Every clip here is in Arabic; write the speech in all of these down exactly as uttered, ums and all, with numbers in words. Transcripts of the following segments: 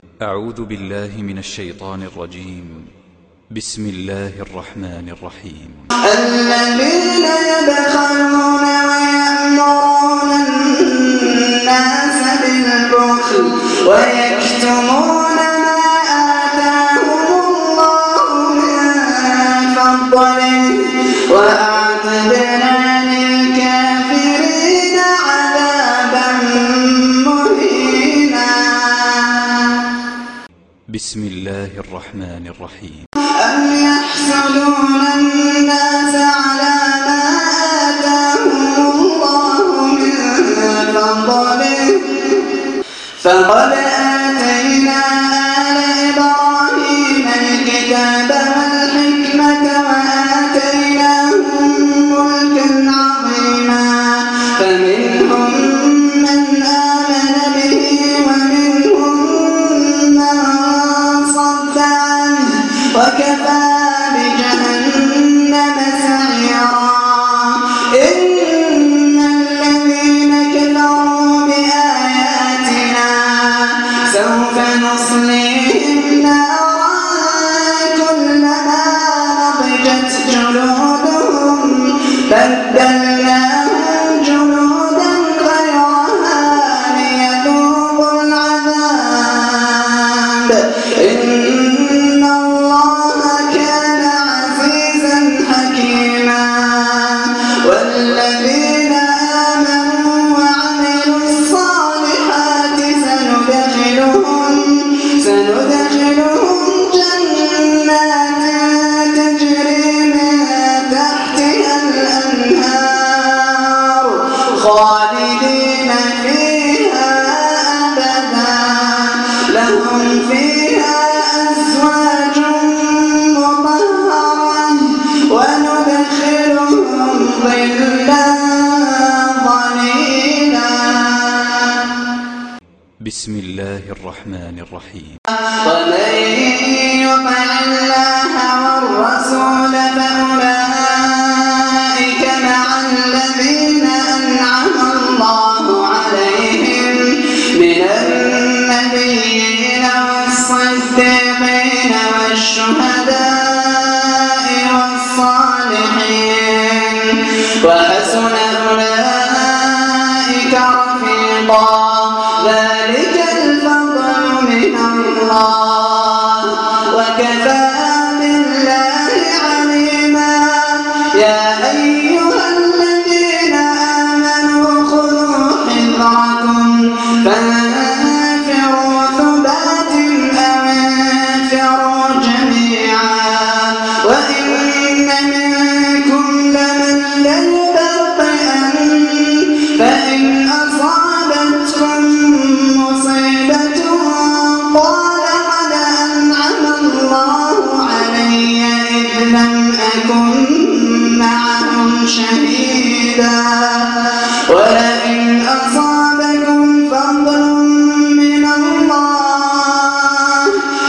أعوذ بالله من الشيطان الرجيم. بسم الله الرحمن الرحيم. الذين يبخلون ويأمرون الناس بالبخل ويكتمون ما آتاهم الله من فضله وأعتدنا للكافرين عذابا مهينا. بسم الله الرحمن الرحيم. أم يحسدون الناس على ما آتاهم الله من فضله فقد آتينا آل إبراهيم الكتاب والحكمة وآتيناهم ملكا عظيما فمنهم من آمن به ومنهم من صد عنه وكفى بجهنم سعيرا. إن الذين كفروا بآياتنا سوف نصليهم نارا كلما نضجت جلودهم بدلناهم جلودا غيرها ليذوقوا العذاب. إن الله كان عزيزا حكيما. والذين آمنوا وعملوا الصالحات سندخلهم سندخلهم جنات تجري من تحتها الأنهار خالدين فيها أبدا لهم فيها أزواج مطهرة وندخلهم ظلا ظليلا. بسم الله الرحمن الرحيم. ومن يطع الله والرسول فأولئك مع الذين أنعم الله عليهم من النبيين والصديقين والشهداء والصالحين وحسن أولئك رفيقا. ذلك الفضل من الله وكفى بالله عليما. يا أيها الذين آمنوا خذوا حذركم فانفروا ثبات أو انفروا جميعا وإن منكم لمن ليبطئن فإن أصابتكم مصيبة قال قد أنعم الله علي إذ لم أكن معهم شهيدا ولئن أصابكم فضل من الله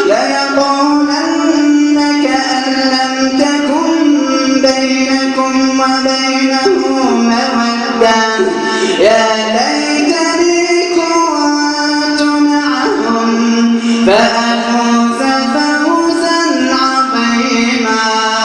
ليقولن كأن لم تكن بينكم وبينه مودة يا ليتني كنت معهم فأفوز فوزا عظيما.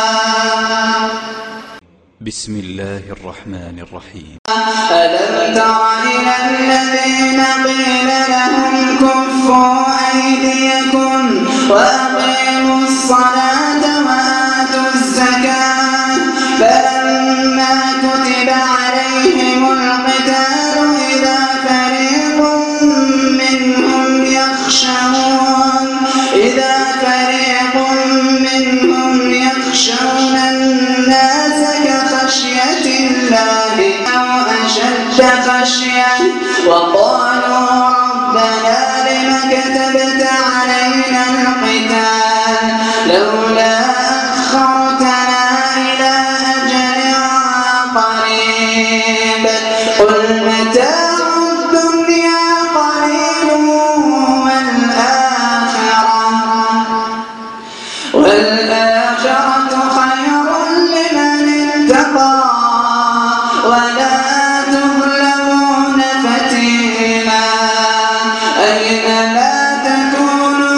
بسم الله الرحمن الرحيم. ألم تر إلى الذين قيل لهم كفوا أيديكم وأقيموا الصلاة وآتوا الزكاة فلما كتب عليهم القتال إذا فريق منهم يخشون إذا فريق منهم يخشون الناس كخشية الله أو أشد خشية وقالوا ربنا لم كتبت علينا القتال لولا أخرتنا إلى أجل قريب قل متاع الدنيا قليل والآخرة والآخرة خير لمن اتقى ولا تظلمون فتيلا. أينما تكونوا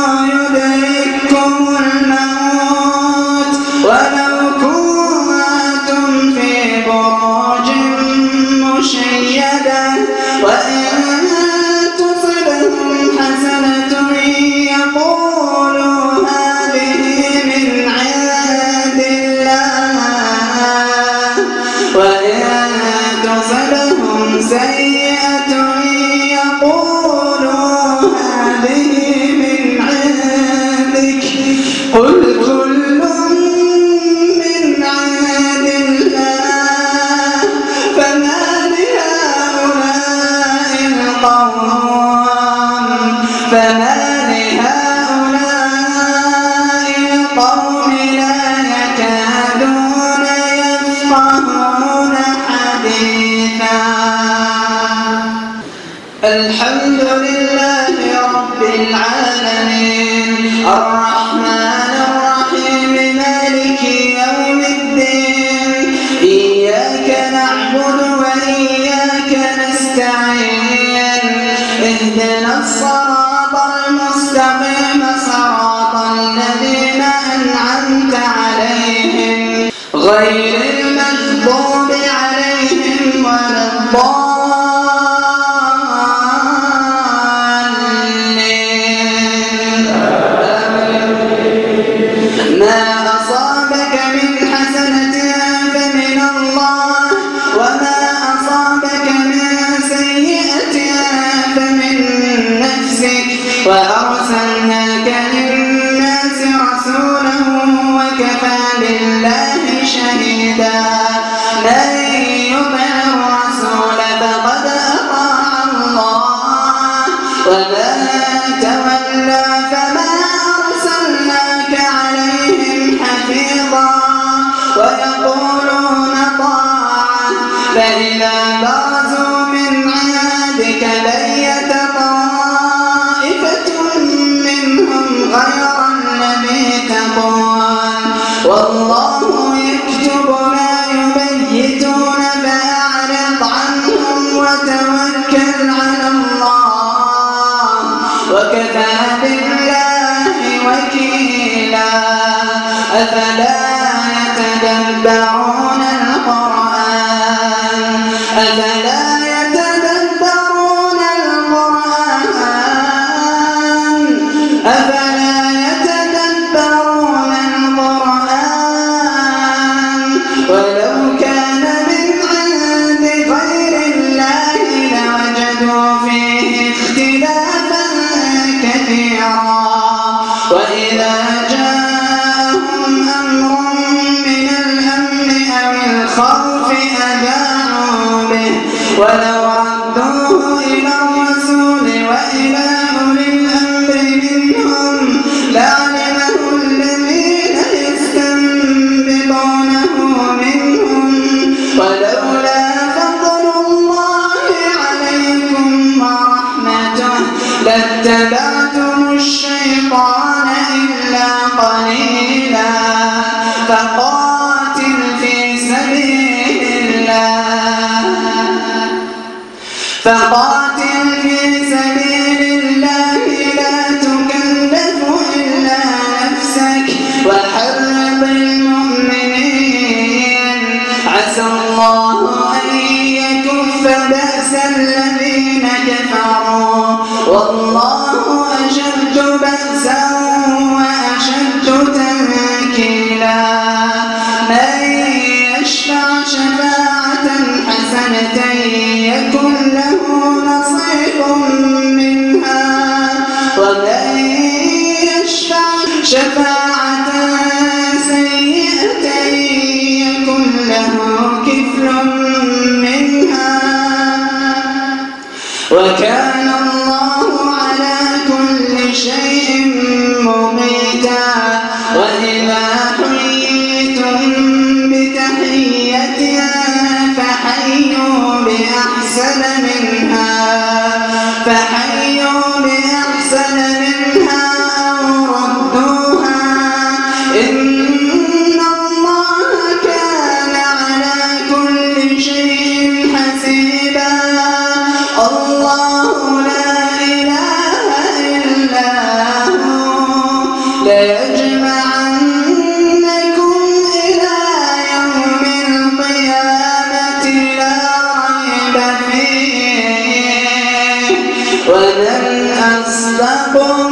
العالمين الرحمن الرحيم مالك يوم الدين إياك نعبد وإياك نستعين اهدنا الصراط المستقيم صراط الذين أنعمت عليهم غير المغضوب عليهم ولا الضالين ما أصابك من حسنة فمن الله وما أصابك من سيئة فمن نفسك وأرسلناك للناس رسولا وكفى بالله شهيدا من يطع الرسول فقد أطاع الله ومن تولى فما أرسلناك عليهم حفيظا ويقولون طاعة فإذا برزوا من عندك بيت طائفة منهم غير الذي تقول والله يكتب ما يبيتون فأعرض عنهم وتوكل على الله وكفى بالله وكيلا أفلا يتدبرون القرآن أفلا يتدبرون القرآن أفلا يتدبرون القرآن ولو كان من عند غير الله لوجدوا فيه اختلافا كثيرا وإذا جاءهم أمر من الأمن أو الخوف أذاعوا به ولو ردوه إلى الرسول وإلى أولي الأمر منهم لعلمه الذين يستنبطونه منهم ولولا فضل الله عليكم ورحمته لاتبعتم الشيطان إلا قليلا فقاتل في سبيل الله فقاتل في سبيل الله لا تكلف إلا نفسك وحرض المؤمنين عسى الله أن يكف بأس الذين كفروا والله أشد بأسا وأشد تنكيلا من يشفع شفاعة حسنة يكن له نصيب منها ومن يشفع شفاعة سيئة يكن له كفل منها وكان الله على كل شيء مقيتا وإذا حييتم بتحية فحيوا بأحسن منها فحيوا بأحسن منها أو ردوها إن الله كان على كل شيء حسيبا الله لا إله إلا هو ليجمعنكم إلى يوم القيامة لا ريب فيه ومن أصدق